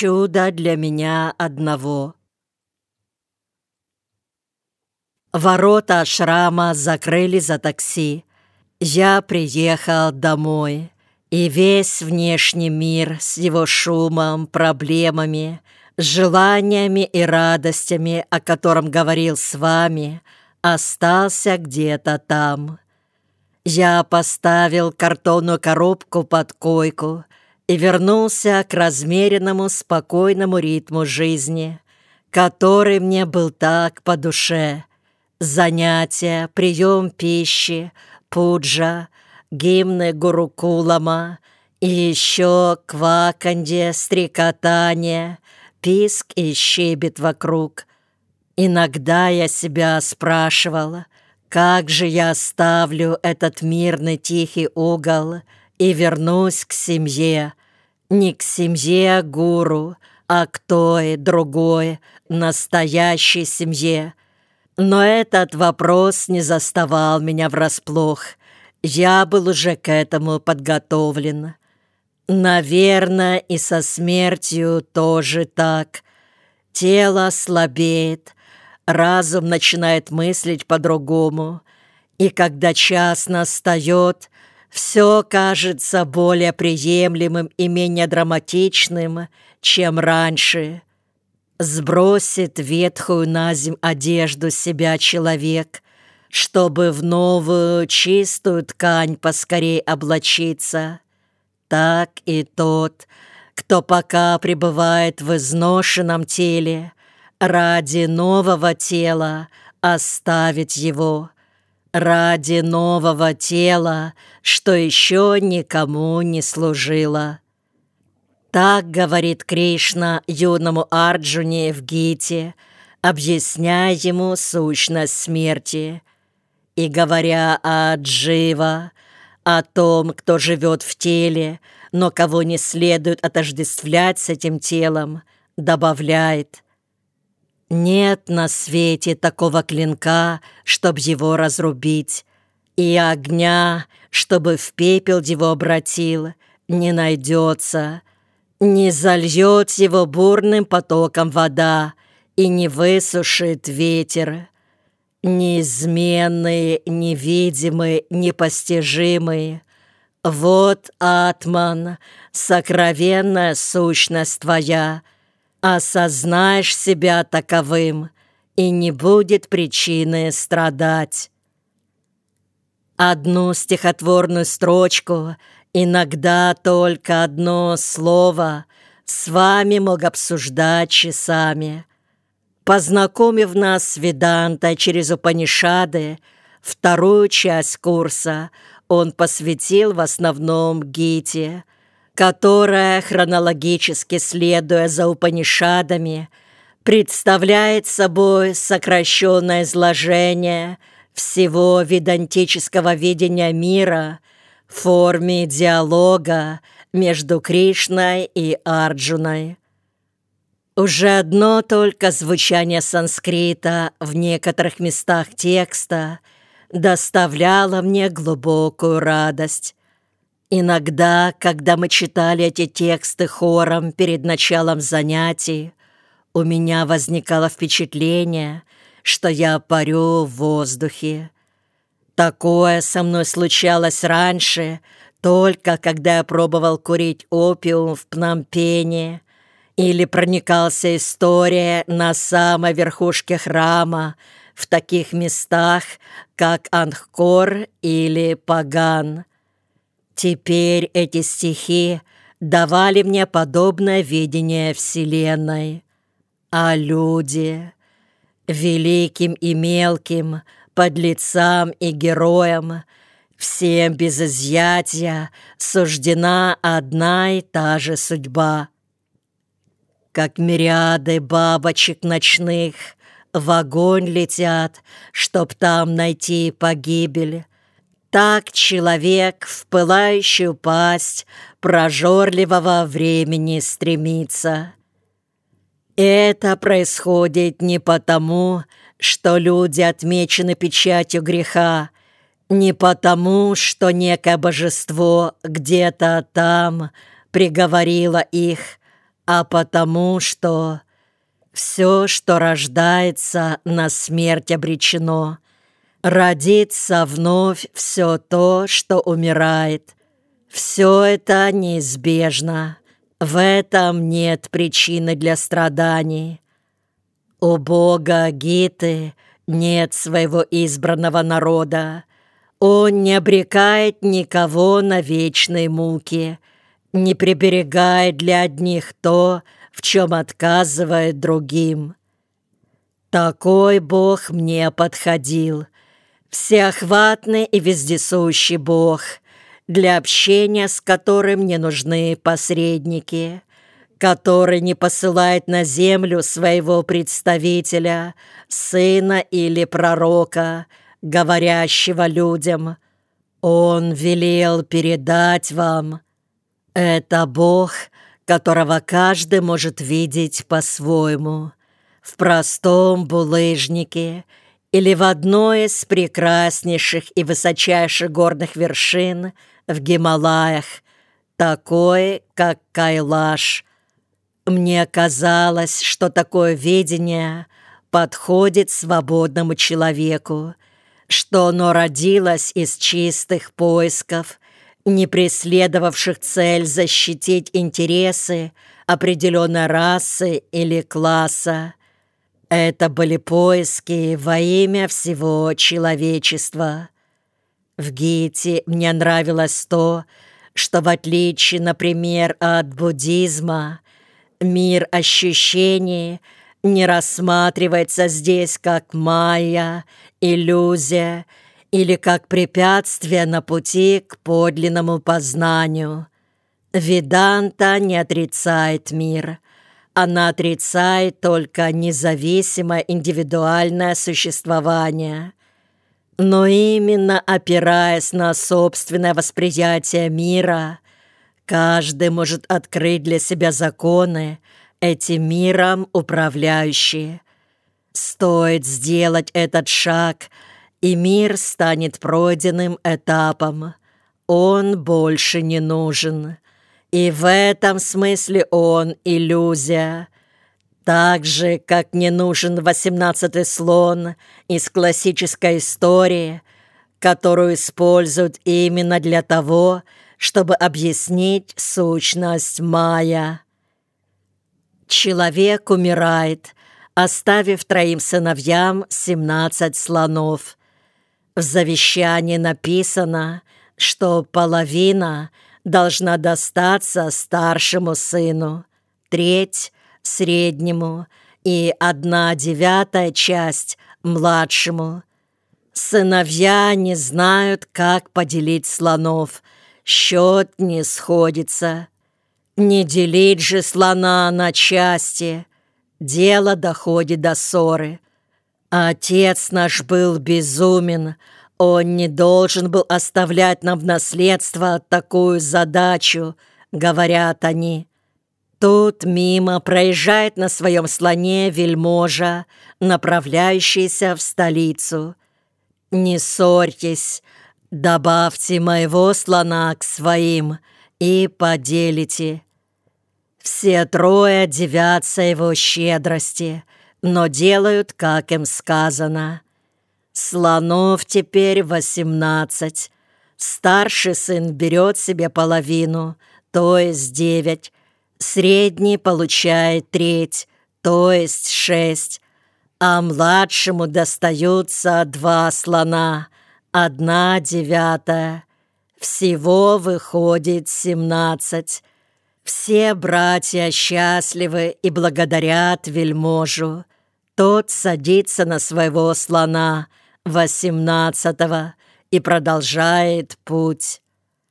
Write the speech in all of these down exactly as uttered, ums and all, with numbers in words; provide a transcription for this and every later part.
чудо для меня одного. Ворота ашрама закрыли за такси. Я приехал домой, и весь внешний мир с его шумом, проблемами, желаниями и радостями, о котором говорил с вами, остался где-то там. Я поставил картонную коробку под койку и вернулся к размеренному, спокойному ритму жизни, который мне был так по душе. Занятия, прием пищи, пуджа, гимны Гурукулама и еще кваканье, стрекотание, писк и щебет вокруг. Иногда я себя спрашивала, как же я оставлю этот мирный тихий угол и вернусь к семье, не к семье гуру, а к той, другой, настоящей семье. Но этот вопрос не заставал меня врасплох. Я был уже к этому подготовлен. Наверное, и со смертью тоже так. Тело слабеет, разум начинает мыслить по-другому, и когда час настает, все кажется более приемлемым и менее драматичным, чем раньше. Сбросит ветхую наземь одежду себя человек, чтобы в новую чистую ткань поскорей облачиться. Так и тот, кто пока пребывает в изношенном теле, ради нового тела оставить его, ради нового тела, что еще никому не служило. Так говорит Кришна юному Арджуне в Гите, объясняя ему сущность смерти. И говоря о Джива, о том, кто живет в теле, но кого не следует отождествлять с этим телом, добавляет: «Нет на свете такого клинка, чтоб его разрубить, и огня, чтобы в пепел его обратил, не найдется». Не зальет его бурным потоком вода и не высушит ветер. Неизменные, невидимые, непостижимые. Вот, Атман, сокровенная сущность твоя. Осознаешь себя таковым, и не будет причины страдать. Одну стихотворную строчку, иногда только одно слово, с вами мог обсуждать часами. Познакомив нас с Ведантой через Упанишады, вторую часть курса он посвятил в основном Гите, которая, хронологически следуя за Упанишадами, представляет собой сокращенное изложение всего ведантического видения мира в форме диалога между Кришной и Арджуной. Уже одно только звучание санскрита в некоторых местах текста доставляло мне глубокую радость. Иногда, когда мы читали эти тексты хором перед началом занятий, у меня возникало впечатление, что я парю в воздухе. Такое со мной случалось раньше, только когда я пробовал курить опиум в Пномпене или проникался историей на самой верхушке храма в таких местах, как Ангкор или Паган. Теперь эти стихи давали мне подобное видение Вселенной. А люди, великим и мелким, подлецам и героям, всем без изъятия суждена одна и та же судьба. Как мириады бабочек ночных в огонь летят, чтоб там найти погибель, так человек в пылающую пасть прожорливого времени стремится. Это происходит не потому, что люди отмечены печатью греха, не потому, что некое божество где-то там приговорило их, а потому что все, что рождается, на смерть обречено. Родится вновь все то, что умирает. Все это неизбежно. В этом нет причины для страданий. У Бога Гиты нет своего избранного народа. Он не обрекает никого на вечные муки, не приберегает для одних то, в чем отказывает другим. Такой Бог мне подходил, всеохватный и вездесущий Бог, для общения с которым не нужны посредники, который не посылает на землю своего представителя, сына или пророка, говорящего людям: «Он велел передать вам». Это Бог, которого каждый может видеть по-своему, в простом булыжнике или в одной из прекраснейших и высочайших горных вершин в Гималаях, такой, как Кайлаш. Мне казалось, что такое видение подходит свободному человеку, что оно родилось из чистых поисков, не преследовавших цель защитить интересы определенной расы или класса. Это были поиски во имя всего человечества. В Гите мне нравилось то, что в отличие, например, от буддизма, мир ощущений не рассматривается здесь как майя, иллюзия или как препятствие на пути к подлинному познанию. Веданта не отрицает мир. Она отрицает только независимое индивидуальное существование. Но именно опираясь на собственное восприятие мира, каждый может открыть для себя законы, этим миром управляющие. Стоит сделать этот шаг, и мир станет пройденным этапом. Он больше не нужен. И в этом смысле он иллюзия. Так же, как не нужен восемнадцатый слон из классической истории, которую используют именно для того, чтобы объяснить сущность майя. Человек умирает, оставив троим сыновьям семнадцать слонов. В завещании написано, что половина должна достаться старшему сыну, треть — среднему и одна девятая часть — младшему. Сыновья не знают, как поделить слонов, счет не сходится. Не делить же слона на части, дело доходит до ссоры. Отец наш был безумен, он не должен был оставлять нам в наследство такую задачу, говорят они. Тут мимо проезжает на своем слоне вельможа, направляющийся в столицу. Не ссорьтесь, добавьте моего слона к своим и поделите. Все трое дивятся его щедрости, но делают, как им сказано. Слонов теперь восемнадцать. Старший сын берет себе половину, то есть девять. Средний получает треть, то есть шесть. А младшему достаются два слона, одна девятая. Всего выходит семнадцать. Все братья счастливы и благодарят вельможу. Тот садится на своего слона, восемнадцатого, и продолжает путь.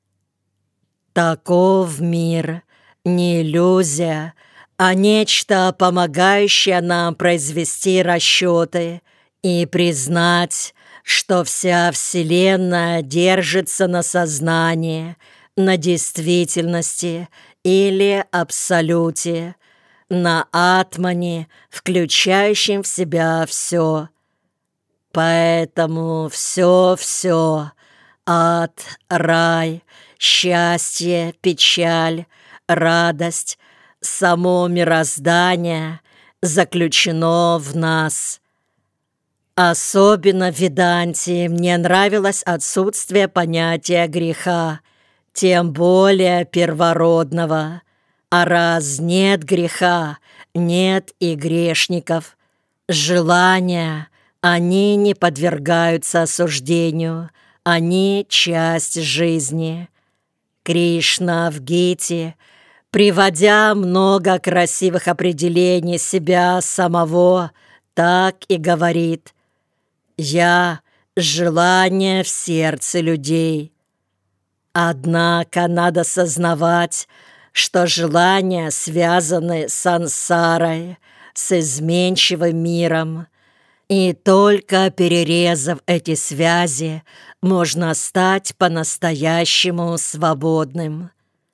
Таков мир, не иллюзия, а нечто, помогающее нам произвести расчеты и признать, что вся Вселенная держится на сознании, на действительности или абсолюте, на атмане, включающем в себя все. Поэтому все-все — ад, рай, счастье, печаль, радость само мироздание заключено в нас. Особенно в Веданте мне нравилось отсутствие понятия греха, тем более первородного. А раз нет греха, нет и грешников. Желания, они не подвергаются осуждению, они часть жизни. Кришна в Гите, приводя много красивых определений себя самого, так и говорит: «Я — желание в сердце людей». Однако надо сознавать, что желания связаны с сансарой, с изменчивым миром, и только перерезав эти связи, можно стать по-настоящему свободным.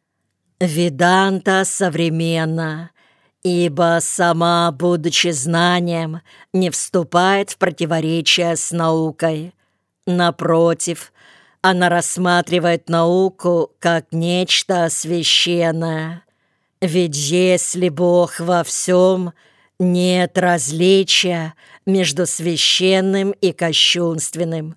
Веданта современна, ибо сама, будучи знанием, не вступает в противоречие с наукой. Напротив, она рассматривает науку как нечто священное. Ведь если Бог во всем, нет различия между священным и кощунственным.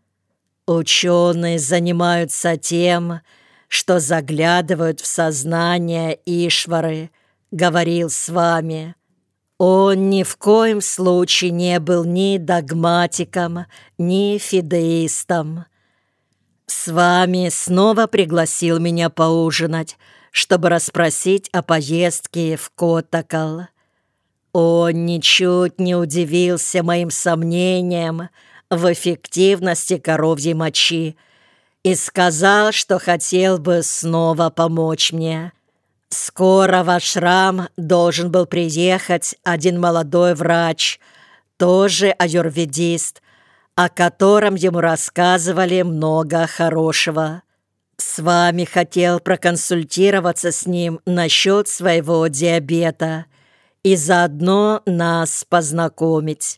Ученые занимаются тем, что заглядывают в сознание Ишвары, говорил с вами. Он ни в коем случае не был ни догматиком, ни фидеистом. С вами снова пригласил меня поужинать, чтобы расспросить о поездке в Коттакал. Он ничуть не удивился моим сомнениям в эффективности коровьей мочи и сказал, что хотел бы снова помочь мне. Скоро в ашрам должен был приехать один молодой врач, тоже аюрведист, о котором ему рассказывали много хорошего. С вами хотел проконсультироваться с ним насчет своего диабета и заодно нас познакомить.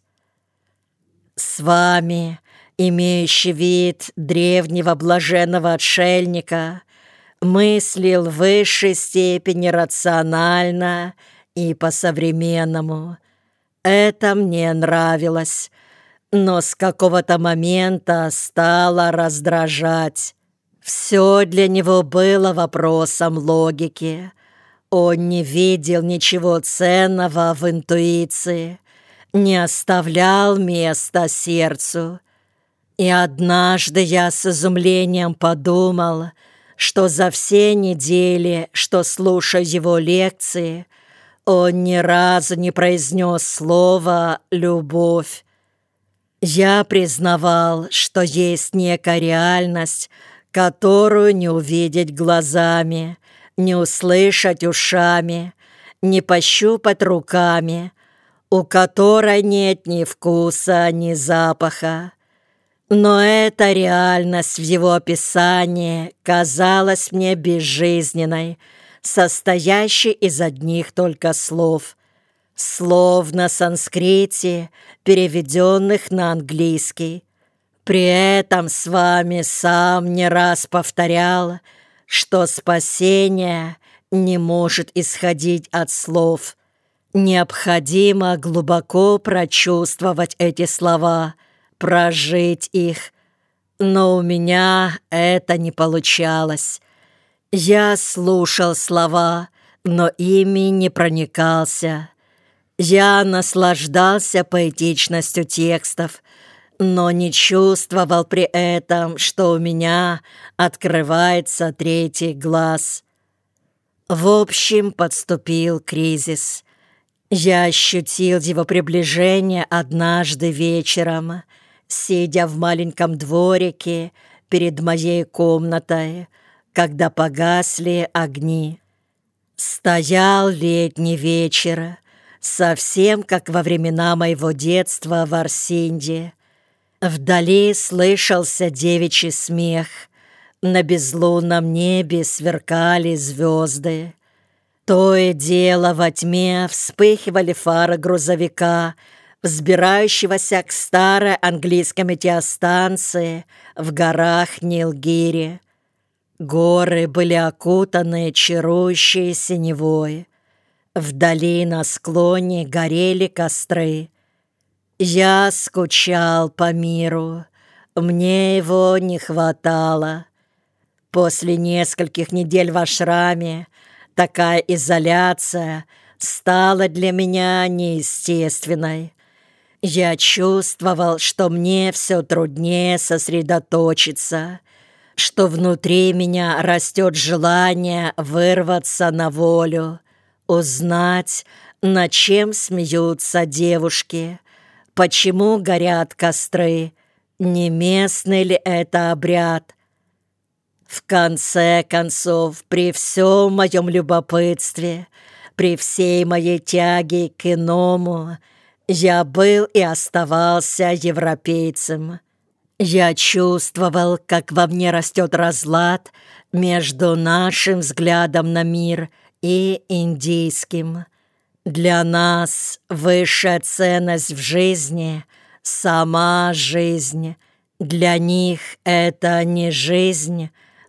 С вами, имеющий вид древнего блаженного отшельника, мыслил в высшей степени рационально и по-современному. Это мне нравилось, но с какого-то момента стало раздражать. Все для него было вопросом логики. Он не видел ничего ценного в интуиции, не оставлял места сердцу. И однажды я с изумлением подумал, что за все недели, что слушаю его лекции, он ни разу не произнес слово «любовь». Я признавал, что есть некая реальность, которую не увидеть глазами, не услышать ушами, не пощупать руками, у которой нет ни вкуса, ни запаха. Но эта реальность в его описании казалась мне безжизненной, состоящей из одних только слов. Слов на санскрите, переведенных на английский. При этом с вами сам не раз повторял, что спасение не может исходить от слов. Необходимо глубоко прочувствовать эти слова, прожить их. Но у меня это не получалось. Я слушал слова, но ими не проникался. Я наслаждался поэтичностью текстов, но не чувствовал при этом, что у меня открывается третий глаз. В общем, подступил кризис. Я ощутил его приближение однажды вечером, сидя в маленьком дворике перед моей комнатой, когда погасли огни. Стоял летний вечер, совсем как во времена моего детства в Арсинде. Вдали слышался девичий смех, на безлунном небе сверкали звезды. То и дело во тьме вспыхивали фары грузовика, взбирающегося к старой английской метеостанции в горах Нилгири. Горы были окутаны чарующей синевой. Вдали на склоне горели костры. Я скучал по миру, мне его не хватало. После нескольких недель в ашраме такая изоляция стала для меня неестественной. Я чувствовал, что мне все труднее сосредоточиться, что внутри меня растет желание вырваться на волю, узнать, над чем смеются девушки, почему горят костры, не местный ли это обряд. В конце концов, при всем моем любопытстве, при всей моей тяге к иному, я был и оставался европейцем. Я чувствовал, как во мне растет разлад между нашим взглядом на мир и индийским. Для нас высшая ценность в жизни — сама жизнь. Для них это не жизнь,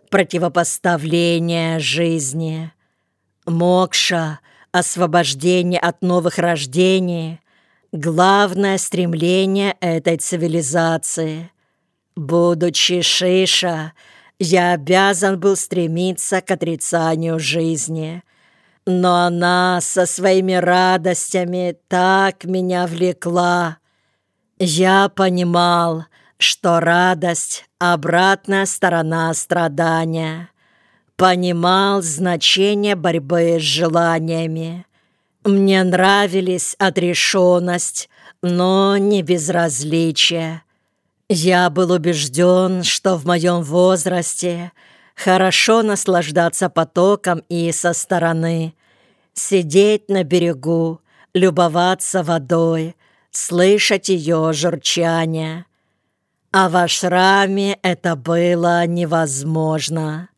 противопоставление жизни. Мокша, освобождение от новых рождений — главное стремление этой цивилизации. Будучи шиша, я обязан был стремиться к отрицанию жизни. Но она со своими радостями так меня влекла. Я понимал, что радость — обратная сторона страдания. Понимал значение борьбы с желаниями. Мне нравились отрешенность, но не безразличие. Я был убежден, что в моем возрасте хорошо наслаждаться потоком и со стороны, сидеть на берегу, любоваться водой, слышать ее журчание. А в ашраме это было невозможно.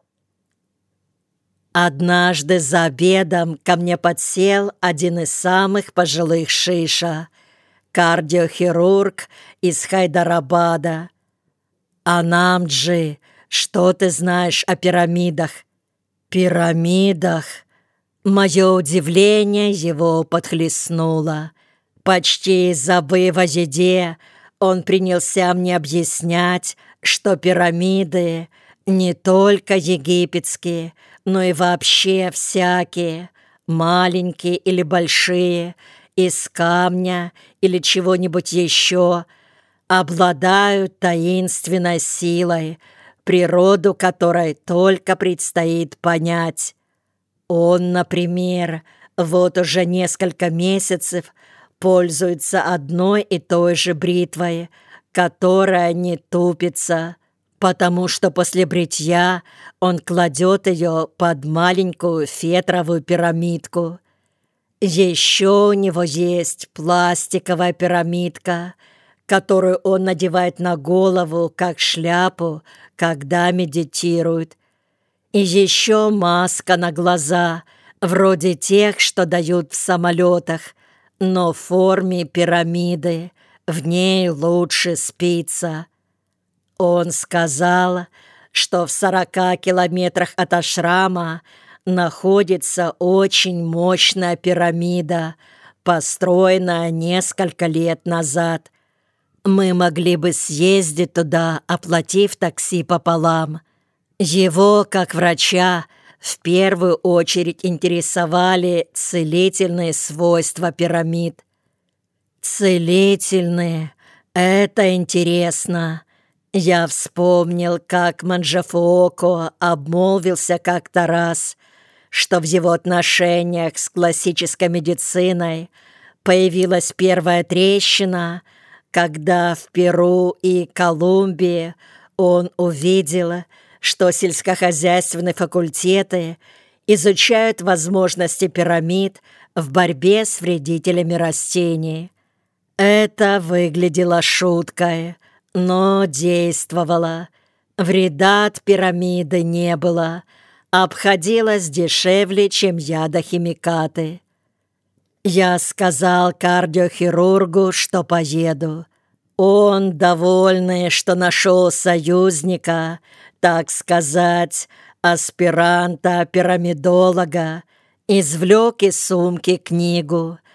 Однажды за обедом ко мне подсел один из самых пожилых шиша, кардиохирург из Хайдарабада. «Анамджи, что ты знаешь о пирамидах?» «Пирамидах?» Мое удивление его подхлестнуло. Почти забыв о еде, он принялся мне объяснять, что пирамиды не только египетские, но и вообще всякие, маленькие или большие, из камня или чего-нибудь еще, обладают таинственной силой, природу которой только предстоит понять. Он, например, вот уже несколько месяцев пользуется одной и той же бритвой, которая не тупится, потому что после бритья он кладет ее под маленькую фетровую пирамидку. Еще у него есть пластиковая пирамидка, которую он надевает на голову как шляпу, когда медитирует. И еще маска на глаза, вроде тех, что дают в самолетах, но в форме пирамиды, в ней лучше спится. Он сказал, что в сорока километрах от ашрама находится очень мощная пирамида, построенная несколько лет назад. Мы могли бы съездить туда, оплатив такси пополам. Его, как врача, в первую очередь интересовали целительные свойства пирамид. Целительные — это интересно. Я вспомнил, как Манджафуоко обмолвился как-то раз, что в его отношениях с классической медициной появилась первая трещина, когда в Перу и Колумбии он увидел, что сельскохозяйственные факультеты изучают возможности пирамид в борьбе с вредителями растений. Это выглядело шуткой, но действовало. Вреда от пирамиды не было, обходилось дешевле, чем ядохимикаты. Я сказал кардиохирургу, что поеду. Он, довольный, что нашел союзника, так сказать, аспиранта-пирамидолога, извлек из сумки книгу,